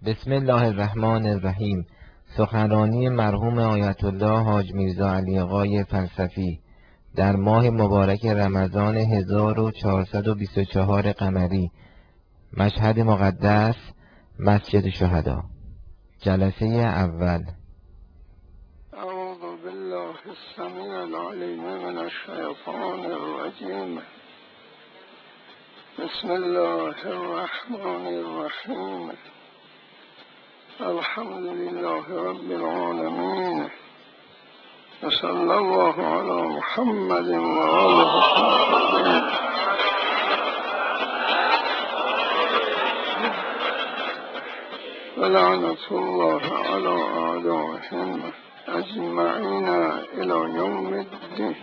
بسم الله الرحمن الرحیم. سخنرانی مرحوم آیت الله حاج میرزا علی آقای فلسفی در ماه مبارک رمضان 1424 قمری، مشهد مقدس، مسجد شهدا. جلسه اول. اعوذ بالله السمیع العلیم من الشیطان الرجیم. بسم الله الرحمن الرحیم. الحمد لله رب العالمین و صلی الله علی محمد و آله الطاهرین. و لعنة الله علی اعدائهم اجمعین الی یوم الدین.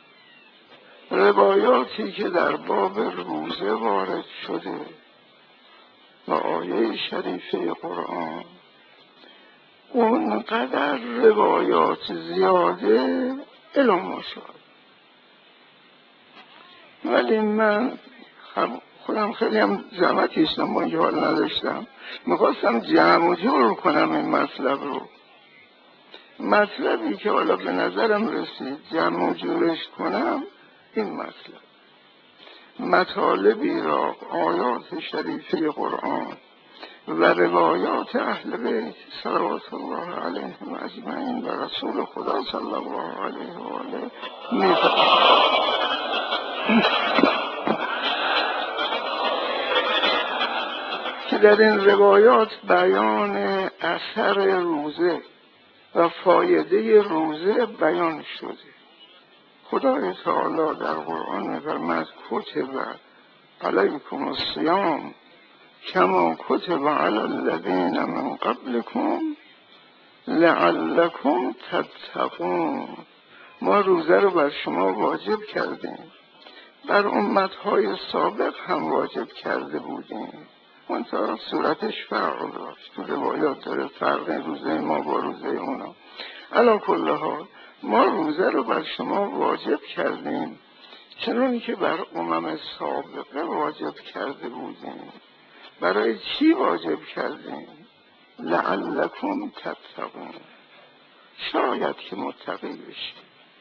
روایاتی که در باب روزه وارد شده و آیه شریفه قرآن، اونقدر روایات زیاده الی ماشاءالله. ولی من خودم خیلی هم زحمت کشیدم، با اینکه حال نداشتم، میخواستم جمع و جور کنم این مطلب رو. مطلبی که حالا به نظرم رسید جمع و جورش کنم، این مطالبی را آیات شریفه قرآن و روایات اهل بیت صلوات الله علیهم اجمعین و رسول خدا صلی الله علیه و آله که در این روایات بیان اثر روزه و فایده روزه بیان شده. خدای تعالی در قرآن می‌فرماید کتب علیکم الصیام کما کتب علی الذین من قبلکم لعلکم تتقون. ما روزه رو بر شما واجب کردیم، بر امتهای سابق هم واجب کرده بودیم، منتها صورتش فرق داشت. تو روایات داره فرق روزه ما با روزه اونا. علی کل حال ما روزه رو بر شما واجب کردیم چنان که بر امم سابقه واجب کرده بودیم. برای چی واجب کردیم؟ لعلکم تتقون، شاید که متقی بشید.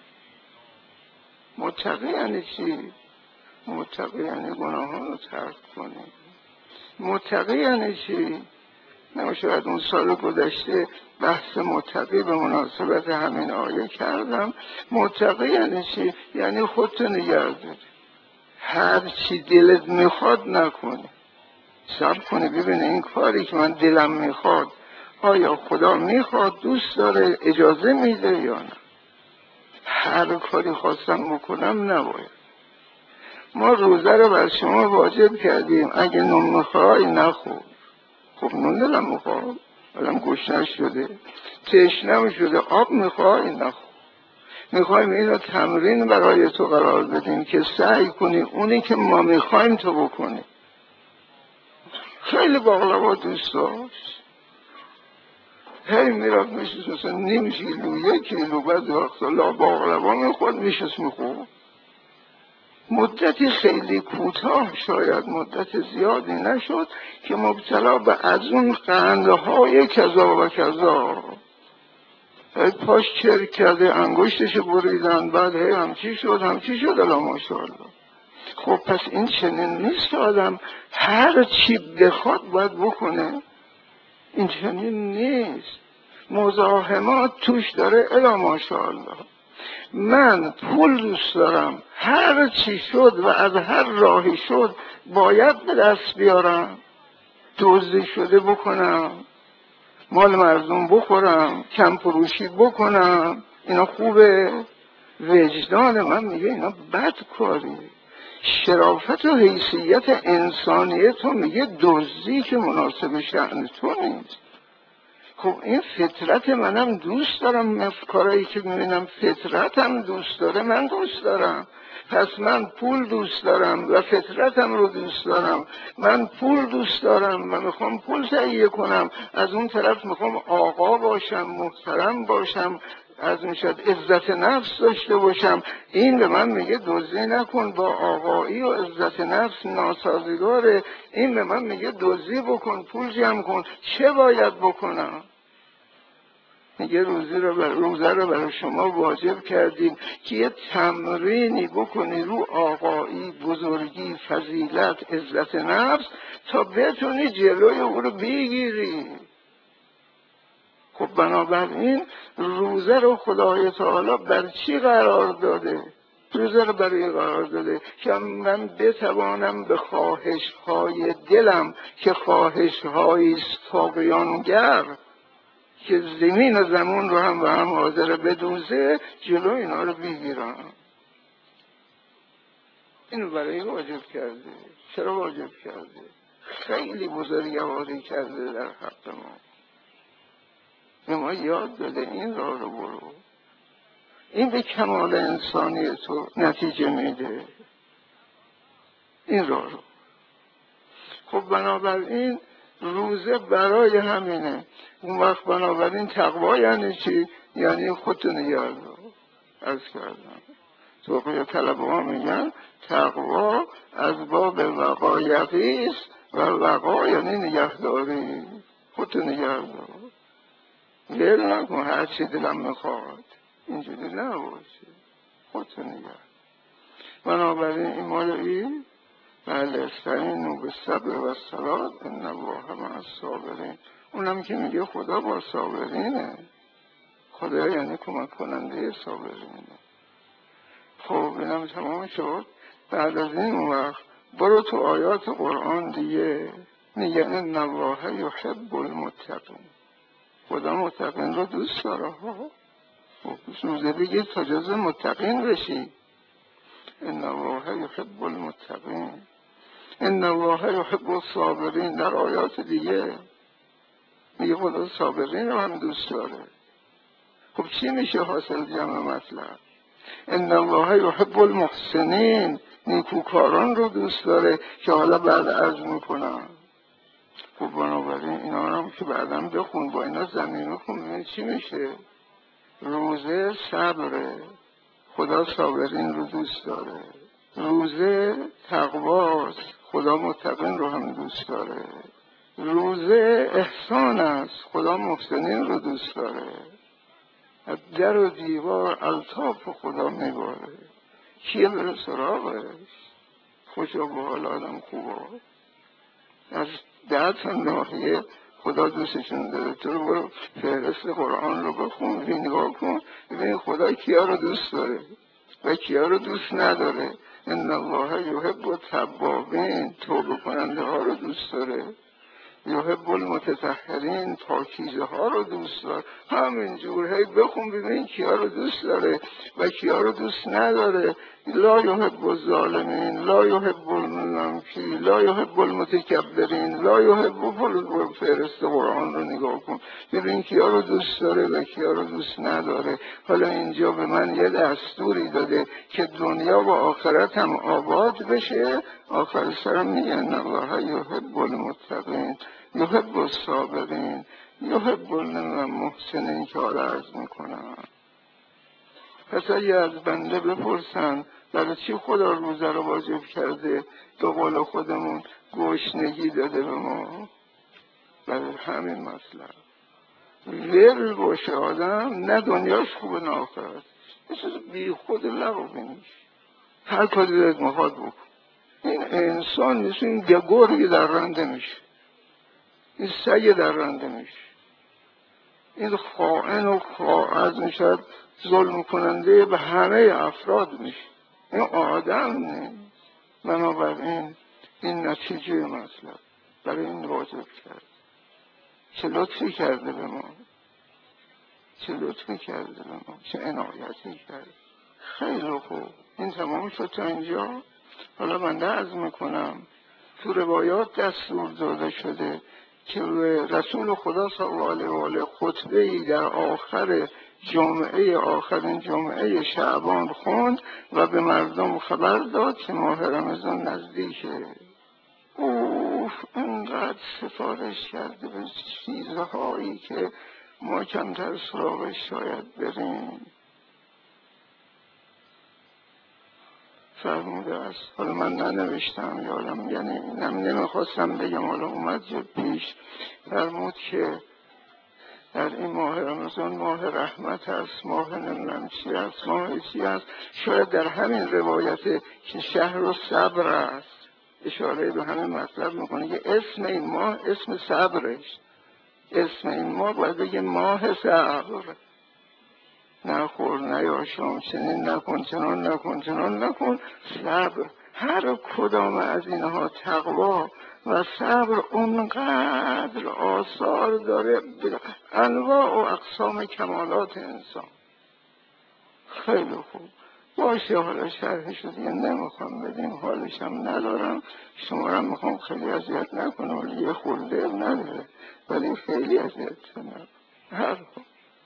متقی یعنی چی؟ متقی یعنی گناهان رو ترک کنیم. متقی یعنی چی؟ شاید اون سال گذشته بحث متقی به مناسبت همین آیه کردم. متقی یعنی چی؟ یعنی خودتو نگه داری، هر چی دلت میخواد نکنی. صبر کنی ببینه این کاری که من دلم میخواد آیا خدا میخواد، دوست داره، اجازه میده یا نه. هر کاری خواستم بکنم نباید. ما روزه رو بر شما واجب کردیم، اگه نون میخوای نخور. خب نون دلم میخواد، آدم گشنه شده، تشنه شده، آب میخوای نخور. میخوایم این رو تمرین برای تو قرار بدیم که سعی کنی اونی که ما میخوایم تو بکنی. خیلی باقلوا دوست داشت، هی میرفت میشست مثلا نیم کیلو، 1 کیلو، بعد وقتا لا باقلوا میخورد، میشست میخورد. مدتی خیلی کوتاه، شاید مدت زیادی نشد که مبتلا به از اون قندهای کذا و کذا، پاش چرک کرده، انگشتش بریدن، بعد هی همچی شد الا ماشاءالله. خب پس این چنین نیست که آدم هر چی بخواد باید بکنه. این چنین نیست، مزاحمات توش داره الا ماشاءالله. من پول دوست دارم، هر چی شد و از هر راهی شد باید به دست بیارم، دزدی شده بکنم، مال مردم بخورم، کم فروشی بکنم، اینا خوبه؟ وجدان من میگه اینا بد کاری. شرافت و حیثیت انسانی تو میگه دزدی که مناسب شأن تو نیست. خب این فطرت منم دوست دارم، کارایی که میبینم فطرتم دوست داره من دوست دارم. پس من پول دوست دارم و فطرتم رو دوست دارم. من پول دوست دارم و میخوام پول تهیه کنم، از اون طرف میخوام آقا باشم، محترم باشم، از میشد عزت نفس داشته باشم. این به من میگه دزدی نکن، با آقایی و عزت نفس ناسازگاره. این به من میگه دزدی بکن، پول جمع کن. چه باید بکنم؟ میگه روزه رو برای شما واجب کردیم که یه تمرینی بکنی رو آقایی، بزرگی، فضیلت، عزت نفس، تا بتونی جلوی او رو بگیری. خب بنابراین روزه رو خدای تعالی بر چی قرار داده؟ روزه رو برای قرار داده که من بتوانم به خواهش‌های دلم که خواهش‌های است طاغیانگر که زمین و زمان رو هم و هم حاضر بدوزه، جلو اینا رو بگیرم. اینو برای واجب کرده. چرا واجب کرده؟ خیلی بزرگواری کرده در حق ما. به ما یاد داده این راه رو برو. این به کمال انسانی تو نتیجه میده. این راه رو. خب بنابراین روزه برای همینه. اون وقت بنابراین تقوا یعنی چی؟ یعنی خودتو نگه دار. عرض کردم توقیه طلبه ها میگن تقوا از باب وقایقی است و وقا یعنی نگهداری. خودتو نگه دار. ول نکن هر چی دلم میخواد، اینجوری نباشه. خودتو نگه. بنابراین این مال این بله استعینوا بالصبر والصلاة ان الله مع الصابرین. اونم که میگه خدا با صابرینه. خدا یعنی کمک کننده صابرینه. خب اینم تمام شد. بعد از این وقت برو تو آیات قرآن دیگه میگه ان الله یحب المتقین. خدا متقین رو دوست داره ها. روزه بگیر تا جزو متقین بشی. ان الله یحب المتقین ان الله یحب الصابرین. در آیات دیگه میگه خدا صابرین رو هم دوست داره. خب چی میشه حاصل جمع مطلب؟ ان الله یحب المحسنین. نیکوکاران رو دوست داره که حالا بعد عرض میکنم. خب بنابراین اینا هم که بعدم بخون، با اینا زمینه خون چی میشه؟ روزه صبره. خدا صابرین رو دوست داره. روزه تقواست. خدا متقین رو هم دوست داره. روزه احسان است. خدا محسنین رو دوست داره. از در و دیوار الطاف خدا میباره. کیه بره سراغش؟ خوشا به حال آدم خوبا. از 10 تا ناحیه خدا دوستشون داره. تو رو برو فهرست قرآن رو بخون، نگاه کن ببین خدا کیا رو دوست داره و کیا رو دوست نداره. ان الله یحب التوابین. توبه کننده ها رو دوست داره. یحب المتطهرین. پاکیزه ها رو دوست داره. همینجور هی بخون ببین کیا رو دوست داره و کیا رو دوست نداره. لا یحب الظالمین، لا یحب المنافقین، لا یحب المتکبرین، لا یحب. فهرست قرآن رو نگاه کن ببین کیا رو دوست داره و کیا رو دوست نداره. حالا اینجا به من یه دستوری داده که دنیا و آخرت هم آباد بشه. آخر سرم میگه ان الله یحب المتقین یحب الصابرین یحب المحسنین که حالا عرض میکنم. پس اگه از بنده بپرسن برای چی خدا روزه رو واجب کرده، به قول خودمون گشنگی داده به ما. برای همین مطلب ول باشه آدم، نه دنیاش خوبه نه آخرت. یه چیز بی خود لغو میشه. هر کاری دلت میخواد بکن. این انسان مثل این گرگی در رنده میشه، این سگ در رنده میشه، این خائن و از میشد ظلم کننده به همه افراد میشه. این آدم نیست. بنابراین این نتیجه مطلب برای این واجب کرد. چه لطفی کرده به ما، چه لطفی کرده به ما، چه عنایتی کرد. خیلی خوب. این تمام شد تا اینجا. حالا بنده عرض میکنم تو روایات دستور داده شده که رسول خدا صلی الله علیه و آله خطبه‌ای در آخر جمعه آخرین جمعه شعبان خوند و به مردم خبر داد که ماه رمضان نزدیکه. اینقدر سفارش کرده به چیزهایی که ما کمتر سراغش شاید بریم. فرموده است، حالا من ننوشتم یادم، یعنی نمیخواستم بگم، حالا اومد جد پیش. فرمود که در این ماه رمضان ماه رحمت است، ماه نمیدونم چی است، ماه چی است. شاید در همین روایت که شهر صبر است اشاره به همین مطلب میکنه که اسم این ماه اسم صبرش، اسم این ماه باید بگه ماه صبر. نخور نیاشام، چنین نکن، چنان نکن، چنان نکن، صبر. هر کدام از اینها تقوا و صبر اونقدر آثار داره به انواع و اقسام کمالات انسان. خیلی خوب باشه، حالا شرحش رو دیگه نمیخوام بدیم، حالش هم ندارم، شما رو میخوام خیلی اذیت نکنم، ولی یه خورده نداره، ولی خیلی اذیت نکنم. هر خوب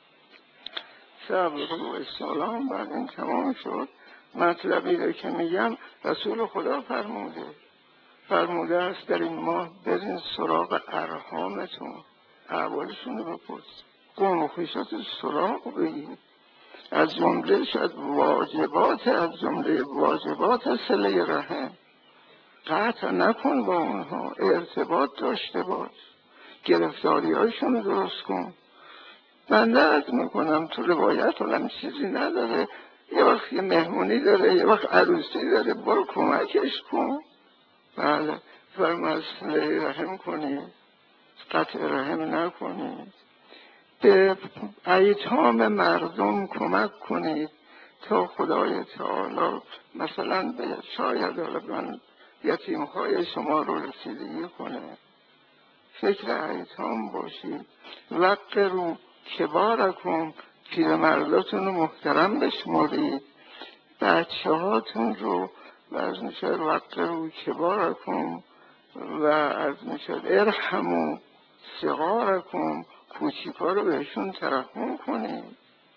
صبر و استعلام. بعد این تمام شد. مطلبی رو که میگم رسول خدا فرموده است در این ماه برین سراغ ارحامتون، احوالشون رو بپرس، قوم و خویشات سراغ بگیر. از جمله شاید واجبات صله رحم، قطع نکن با اونها، ارتباط داشته باش، گرفتاری هاشون رو درست کن. من درد میکنم تو روایت هم چیزی نداره، یه وقت یه مهمونی داره، یه وقت عروسی داره، برو کمکش کن. بله، فرماز صله رحم کنید، قطع رحم نکنید، به ایتام مردم کمک کنید تا خدای تعالی مثلا به شاید من یتیمهای شما رو رسیدگی کنه. فکر ایتام باشید. وقروا کبارکم، پیرمرداتون رو محترم بشمارید، بچه هاتون رو و از میشد وقروا کبارکم و از میشد ارحموا صغارکم، کوچیکا رو بهشون ترحم کنید.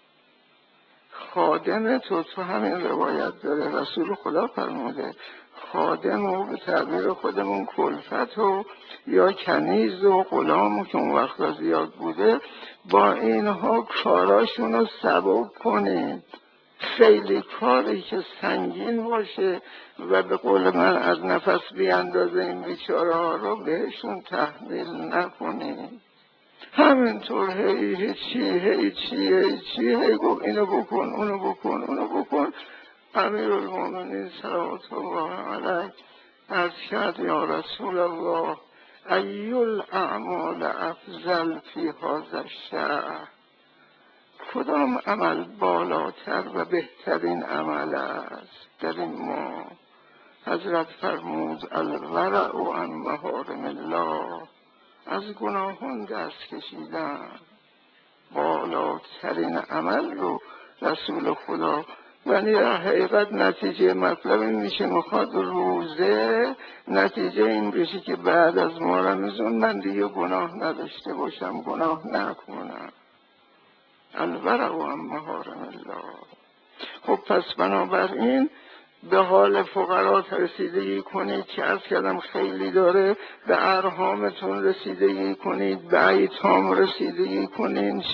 خادم تو همین روایت داره، رسول خدا فرموده خادم و به تعبیر خودمون کلفت و یا کنیز و غلام که اون وقتا زیاد بوده، با اینها کاراشون رو سبک کنید. خیلی کاری که سنگین باشه و به قول من از نفس بیاندازه این بیچاره ها رو بهشون تحمیل نکنید. همینطور هی چی گفت اینو بکن اونو بکن. امیرالمومنین صلوات الله علیه عرض کرد یا رسول الله ای الاعمال افضل فی هذا الشهر، کدام عمل بالاتر و بهترین عمل است در این ماه؟ حضرت فرمود الورع عن محارم الله، از گناهان دست کشیدن. بالاترین عمل رو رسول خدا، ولی حقیقت نتیجه مطلب این میشه میخواد روزه نتیجه این بشه که بعد از ما رمضان من دیگه گناه نداشته باشم، گناه نکنم. الورع عن محارم الله. خب پس بنابراین به حال فقرات رسیدگی کنید که از کلم خیلی داره، به ارحامتون رسیدگی کنید، به ایتام رسیدگی کنید،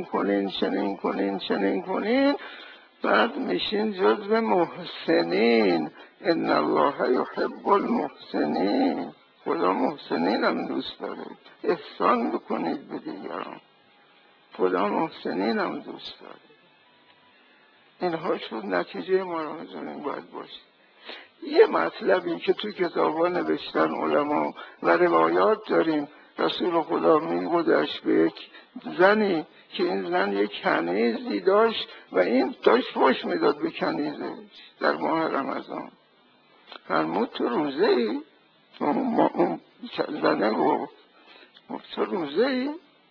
چنین کنین، بعد میشین جزو محسنین. ان الله یحب المحسنین، خدا محسنین هم دوست داره، احسان بکنید به دیگران، خدا محسنین هم دوست داره. اینها شد نتیجه ما رو میزونیم باید باشه. یه مطلبی که تو کتابا نوشتن علما و روایات داریم، رسول خدا میگودش به یک زنی که این زن یک کنیزی داشت و این داشت فحش میداد به کنیزش در ماه رمضان. فرمود تو روزه ای؟ اون زنه گفت تو روزه ای؟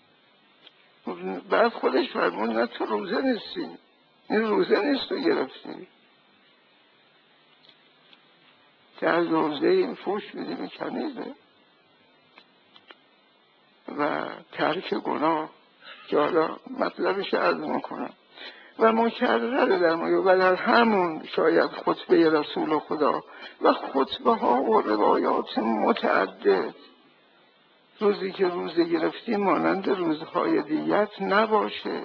بعد خودش فرمود نه تو روزه نیستی، این روزه نیست تو گرفتی که از روزه این فحش میدی به کنیزه و ترک گناه که حالا مطلبش عرض میکنم و مکرره در ما و در همون شاید خطبه رسول خدا و خطبه ها و روایات متعدد روزی که روزه گرفتی مانند روزهای دیگر نباشه،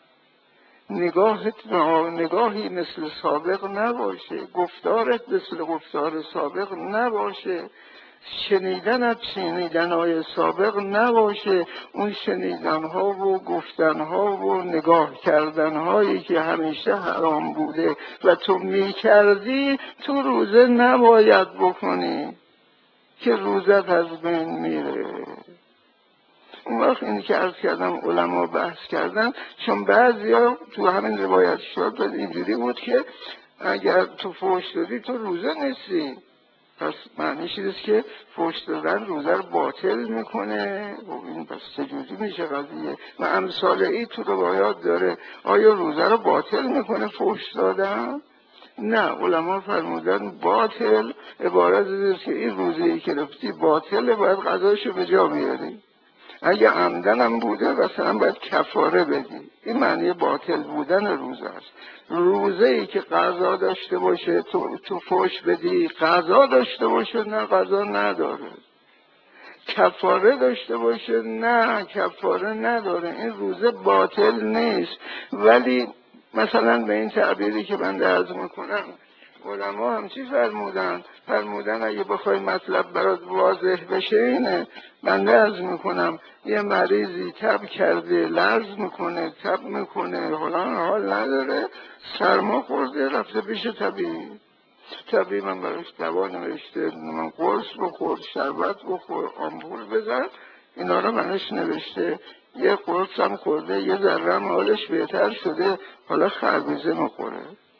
نگاهی مثل سابق نباشه، گفتارت مثل گفتار سابق نباشه، شنیدنت شنیدنهای سابق نباشه، اون شنیدنها و گفتنها و نگاه کردنهایی که همیشه حرام بوده و تو میکردی تو روزه نباید بکنی که روزت از بین میره. اون وقت اینی که عرض کردم علما بحث کردن، چون بعضیا تو همین روایت شد اینجوری بود که اگر تو فحش دادی تو روزه نیستی، پس معنیش اینست که فحش دادن روزه رو باطل میکنه. و این پس چجوری میشه قضیه؟ و امثال این تو روایات داره. آیا روزه رو باطل میکنه فحش دادن؟ نه، علما فرمودن باطل عبارت اینست که این روزه‌ای که رفتی باطله، باید قضاشو به جا بیاری. اگه عمدنم بوده مثلا باید کفاره بدی. این معنی باطل بودن روزه است. روزه‌ای که قضا داشته باشه تو فحش بدی، قضا داشته باشه نه قضا نداره. کفاره داشته باشه نه کفاره نداره. این روزه باطل نیست. ولی مثلا به این تعبیری که من عرض میکنم علما هم چی فرمودن اگه بخوای مطلب برات واضح بشه اینه. من عرض میکنم یه مریضی تب کرده، لرز میکنه، تب میکنه، حال نداره، سرما خورده، رفته پیش طبیب من براش دوا نوشته، من قرص بخور، شربت بخور، آمپول بزن، اینا رو منش نوشته. یه قرص هم خورده، یه ذره هم حالش بهتر شده، حالا خربزه میخوره.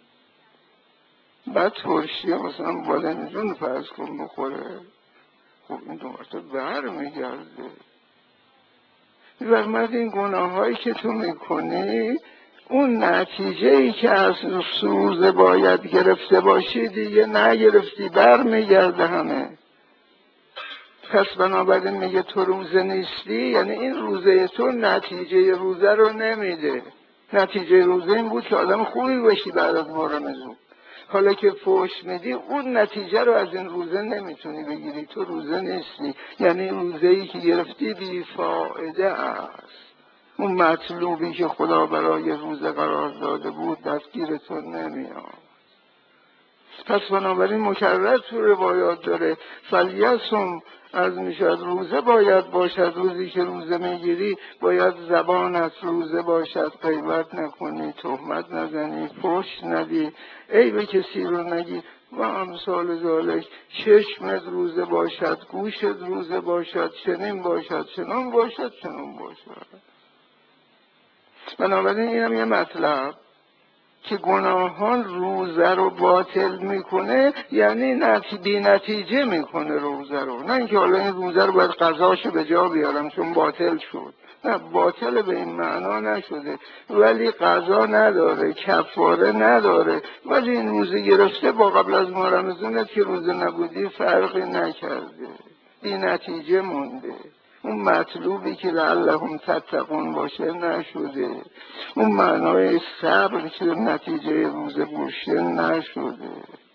بعد ترشی مثلا بادمجون فرض کن بخوره، خب این دو مرتبه بر میگرده. و این گناه هایی که تو میکنی، اون نتیجه ای که از روزه باید گرفته باشی دیگه نگرفتی، بر میگرده همه. پس بنابراین میگه تو روزه نیستی، یعنی این روزه تو نتیجه روزه رو نمیده. نتیجه روزه این بود که آدم خوبی باشی بعد از ماه رمضان. حالا که فحش میدی اون نتیجه رو از این روزه نمیتونی بگیری، تو روزه نیستی. یعنی روزه‌ای که گرفتی بی‌فائده است. اون مطلوبی که خدا برای روزه قرار داده بود دستگیرتون نمیاد. پس بنابراین مکرر تو روایات داره فلیصم، از میشد روزه باید باشد. روزی که روزه میگیری باید زبانت روزه باشد، غیبت نکنی، تهمت نزنی، فحش ندی، عیب کسی رو نگی و امثال ذالک. چشمت روزه باشد، گوشت روزه باشد، چنین باشد، چنان باشد، چنان باشد. بنابراین اینم یه مطلب که گناهان روزه رو باطل میکنه، یعنی بی نتیجه میکنه روزه رو. نه اینکه حالا این روزه رو باید قضاشو به جا بیارم چون باطل شد، نه، باطل به این معنا نشده، ولی قضا نداره، کفاره نداره. ولی این روزه گرفته با قبل از ماه رمضانت که روزه نبودی فرقی نکرده، بی نتیجه مونده. اون مطلوبی که لعلهم تتقون باشه نشده، اون معنای صبر که نتیجه روزه باشه نشده.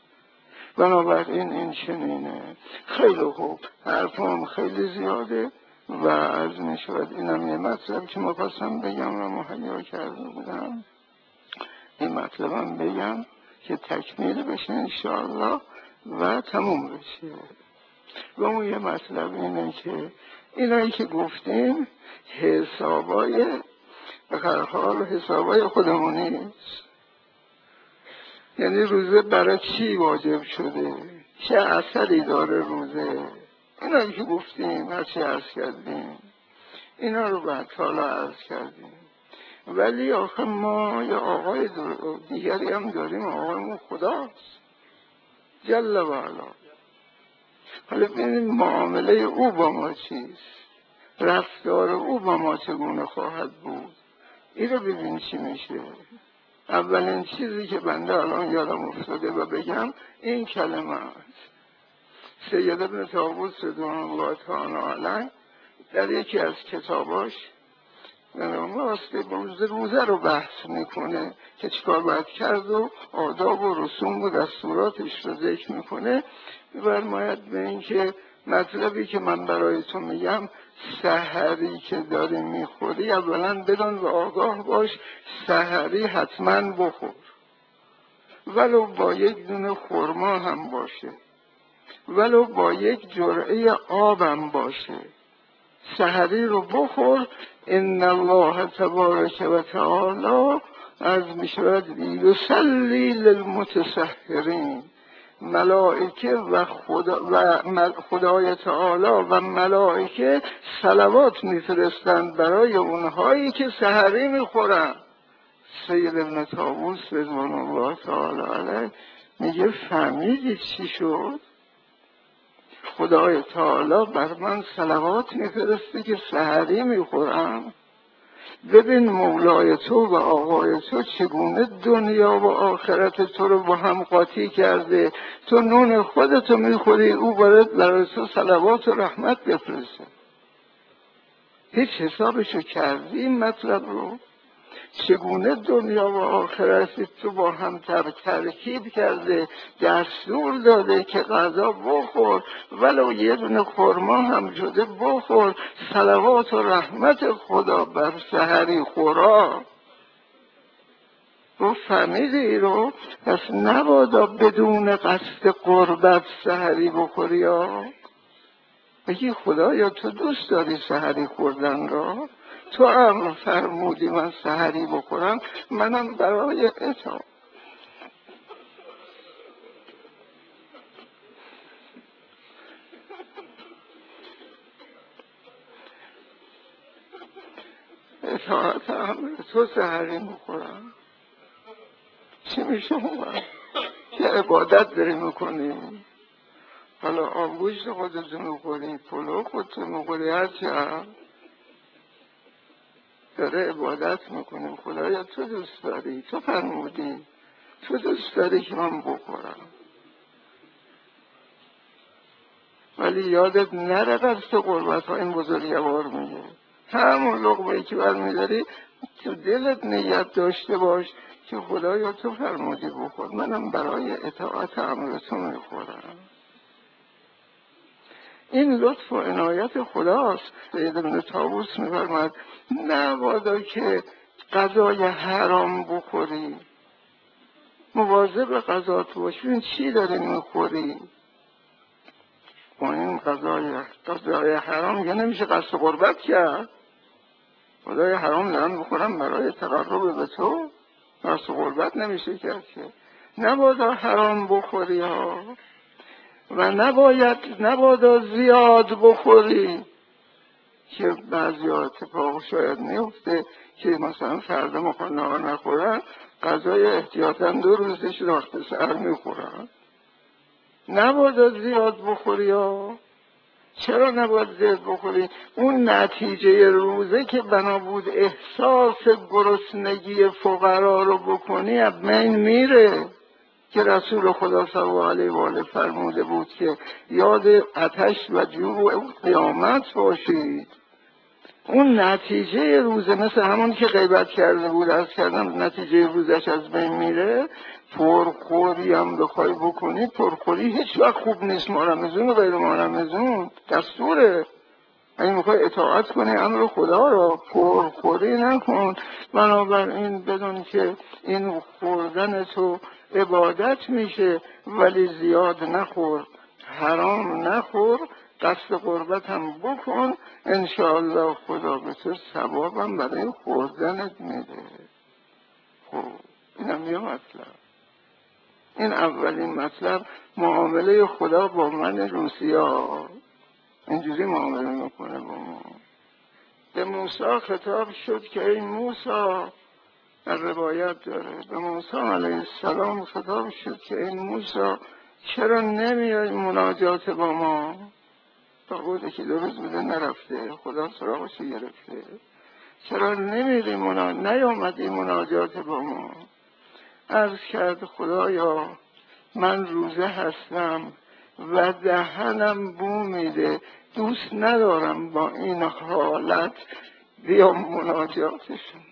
بنابراین این چنینه. خیلی خوب، حرفم خیلی زیاده و عرض می شود اینم یه مطلب که مخواستم بگم و مهیا کرده بودم. این مطلبم بگم که تکمیل بشه انشاءالله و تموم بشه. و اون یه مطلب اینه که اینایی که گفتیم حسابای به هر حال حسابای خودمونی نیست. یعنی روزه برای چی واجب شده، چه اثری داره روزه، اینایی که گفتیم هرچی عرض کردیم اینا رو بعد حالا عرض کردیم. ولی آخه ما یه آقای دیگری هم داریم، آقایمون خداست جل و علا. حالا ببینیم معامله او با ما چیست، رفتار او با ما چگونه خواهد بود. این رو ببین چی میشه. اولین چیزی که بنده الان یادم افتاده و بگم این کلمه است. سید ابن طاووس رضوان الله تعالی علیه در یکی از کتاباش روزه رو بحث میکنه که چیکار باید کرد و آداب و رسوم و دستوراتش رو ذکر میکنه. می‌فرماید به این که مطلبی که من برای تو میگم، سحری که داری میخوری اولا بدان و آگاه باش سحری حتما بخور، ولو با یک دونه خرما هم باشه، ولو با یک جرعه آبم باشه، سحری رو بخور. ان الله تبارک و تعالی از میشود یصلی للمتسحرین، ملائکه و خدای تعالی و ملائکه صلوات میفرستند برای اونهایی که سحری میخورن. سید ابن طاووس رضوان الله تعالی علیه میگه فهمیدید چی شد؟ خدای تعالی بر من صلوات میفرسته که سحری میخورم. ببین مولای تو و آقای تو چگونه دنیا و آخرت تو رو با هم قاطی کرده. تو نون خودتو میخوری، او برای تو صلوات و رحمت بفرسته. هیچ حسابشو کردی این مطلب رو؟ چگونه دنیا و آخرت تو با هم ترکیب کرده، دستور داده که غذا بخور، ولو یه دونه خرما هم شده بخور، صلوات و رحمت خدا بر سحری خورا. رو فهمیدی رو؟ پس نبادا بدون قصد قربت سحری بخوری ها. بگی خدایا تو دوست داری سحری خوردن را؟ تو امر فرمودی من سحری بخورم، منم برای اطاعت امر تو سحری بخورم. چی میشه من؟ که عبادت داری میکنی، حالا آبگوشت خودتو میخوری، پلو خودتو میخوری، هرچی هم داره عبادت میکنیم. خدایا تو دوست داری، تو فرمودی، تو دوست داری که من بخورم. ولی یادت نره قصد قربت ها این بزرگوار میگه، همون لقمه‌ای که برمیداری تو دلت نیت داشته باش که خدایا تو فرمودی بخور، منم برای اطاعت امر تو میخورم. این لطف و عنایت خداست. سید ابن طاووس میفرماید نبادا که غذای حرام بخوری، مواظب غذات باش. این چی داری میخوری؟ با این غذای حرام که نمیشه قصد قربت کرد. غذای حرام دارم بخورم برای تقرب به تو، قصد قربت نمیشه کرد که. نبادا حرام بخوری ها، و نبادا زیاد بخوری، که بعضی اتفاق شاید میفته که مثلا فردا مخانه نخورن، غذای احتیاطاً 2 روزش وقت سحر میخورن. نبادا زیاد بخوری ها. چرا نباید زیاد بخوری؟ اون نتیجه روزه که بنا بود احساس گرسنگی فقرا رو بکنی از بین میره، که رسول خدا صلی الله علیه و آله فرموده بود که یاد آتش و جوع قیامت باشید. اون نتیجه روزه مثل همون که غیبت کرده بود، از کردم نتیجه روزش از بین میره. پرخوری هم بخوای بکنی، پرخوری هیچ وقت خوب نیست، مرمزون و غیر مرمزون دستوره. اگه میخوای اطاعت کنی امر خدا را، پرخوری نکن. بنابراین بدون که این خوردن تو عبادت میشه، ولی زیاد نخور، حرام نخور، قصد قربت هم بکن، انشاءالله خدا به تو ثوابم برای خوردنت میده. خب اینم یه مطلب. این اولین مطلب، معامله خدا با من روسیا اینجوری معامله میکنه با ما. به موسی خطاب شد که ای موسی، در روایت داره به موسی علیه السلام خطاب شد که ای موسی چرا نمیای مناجات با ما؟ تا که 2 روز بوده نرفته، خدا سراغش گرفته. چرا نمیری نیامدی مناجات با ما؟ عرض کرد خدایا من روزه هستم و دهنم بو میده، دوست ندارم با این حالت بیام مناجاتشون.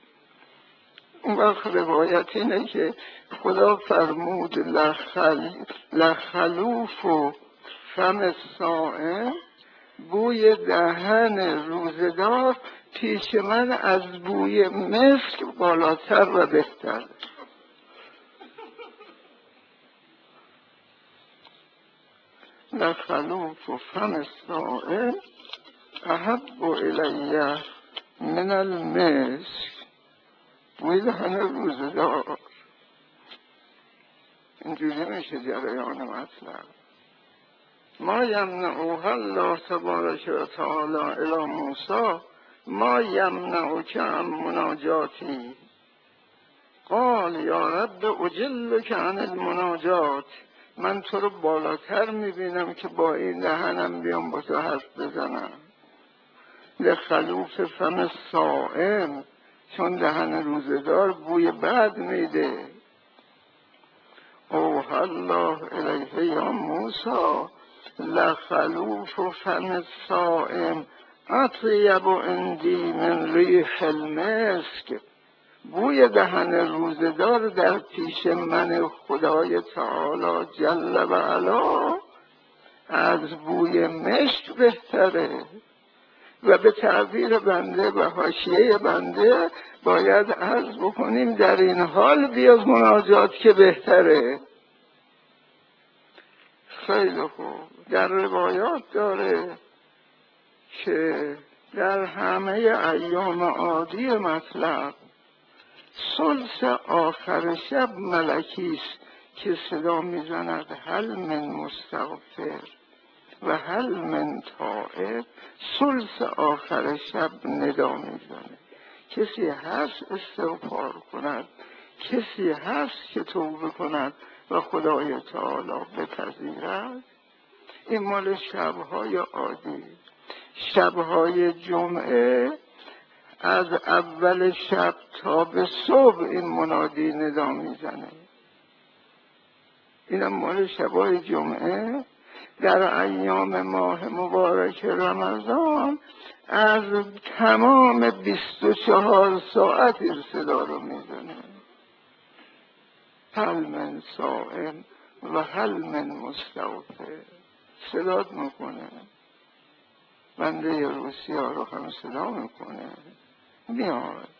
اون وقت روایت اینه که خدا فرمود لخلوف و فم الصائم، بوی دهن روزدار پیش من از بوی مسک بالاتر و بهتر. لخلوف فم الصائم احب الی من المسک. بوی دهن روزدار. اینجوری میشه جریان مطلب. ما یمنعوها الله تبارک و تعالی الی موسی ما یمنعک عن مناجاتی. قال یا رب اجلک عن المناجات. من تو رو بالاتر میبینم که با این دهنم بیام با تو حرف بزنم. لخلوف فم الصائم، چون دهن روزدار بوی بد میده. اوحی الله الیه یا موسی لخلوف فم الصائم اطیب عندی من ریح المسک. بوی دهن روزدار در پیش من خدای تعالی جل و علا از بوی مشک بهتره. و به تعبیر بنده و حاشیه بنده باید عرض بکنیم در این حال بیاد مناجات که بهتره. خیلی خوب. در روایات داره که در همه ایام عادی مطلب ثلث آخر شب ملکیست که صدا میزند هل من مستغفر و هل من تائب. ثلث آخر شب ندا میزنه کسی هست استغفار کند، کسی هست که توبه کند و خدای تعالی بپذیرد. این مال شبهای عادی. شبهای جمعه از اول شب تا به صبح این منادی ندا میزنه. اینم مال شبهای جمعه. در ایام ماه مبارک رمضان از تمام 24 ساعت این صدا رو میزنه. هل من صائم و هل من مستغفر. صدات میکنه. بنده روسیه رو هم صدا میکنه. میاد.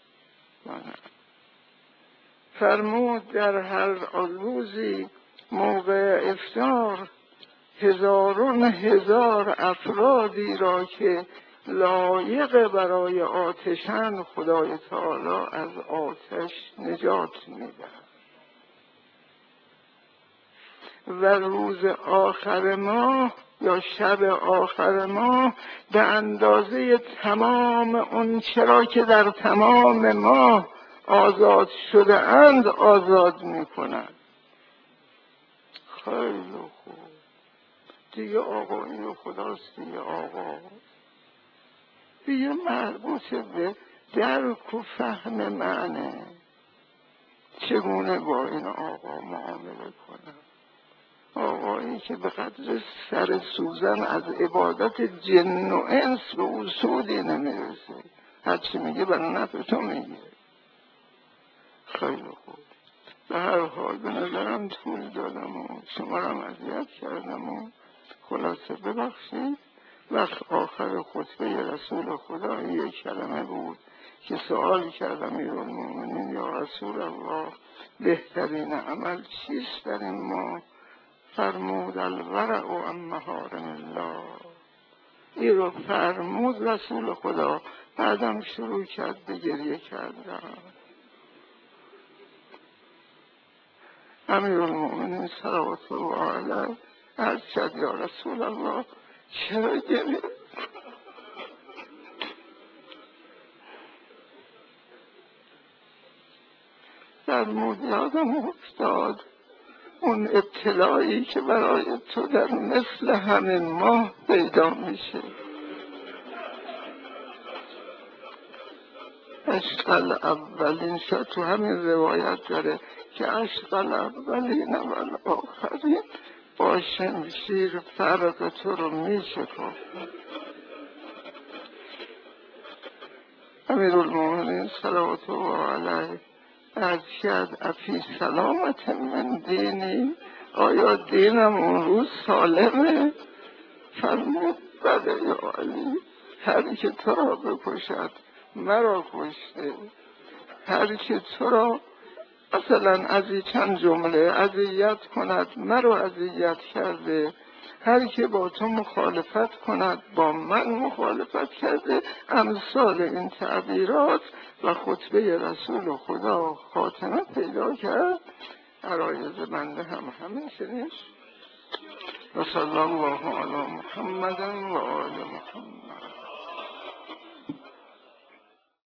فرمود در هر روزی موقع افطار هزاران هزار افرادی را که لایق برای آتشن خدای تعالی از آتش نجات می‌دهد. و روز آخر ماه یا شب آخر ماه به اندازه تمام اون چرا که در تمام ماه آزاد شده اند آزاد می‌کند. خیلی خوب. دیگه آقایی خداست دیگه. آقا دیگه مربوط به درک و فهم معنی. چگونه با این آقا معامله کنم؟ آقایی که به قدر سر سوزن از عبادت جن و انس به او سودی نمیرسه. هرچی میگه برای نفع تو میگه. خیلی خوب. به هر حال به نظرم طول دادم و شما را اذیت کردم و خلاصه ببخشید. وقت آخر خطبه رسول خدا یک کلمه بود که سوال کردم امیرالمومنین یا رسول الله بهترین عمل چیست در این ماه؟ فرمود الورع عن محارم الله. این رو فرمود رسول خدا. بعدم شروع کرد به گریه کردن. امیرالمومنین صلوات الله علیه عرض کرد یا رسول الله چرا گریه؟ فرمود یادم افتاد اون ابتلایی که برای تو در مثل همین ماه پیدا میشه. عشق الاولین شد تو همین روایت داره که عشق الاولین و الاخرین با شمشیر فرق تو رو میشکن. امیرالمومنین صلوات الله علیه از کرد افی سلامت من دینی. آیا دینم اون روز سالمه؟ فرمود بله یا علی، هر که تو را بکشد مرا کشته، هر که تو را مثلا از این چند جمله اذیت کند مرا اذیت کرده، هر که با تو مخالفت کند با من مخالفت کرده. امثال این تعبیرات و خطبه رسول خدا خاتمه پیدا کرد. عرایض بنده هم همین شنید. و صلی الله علی محمد و آل محمد.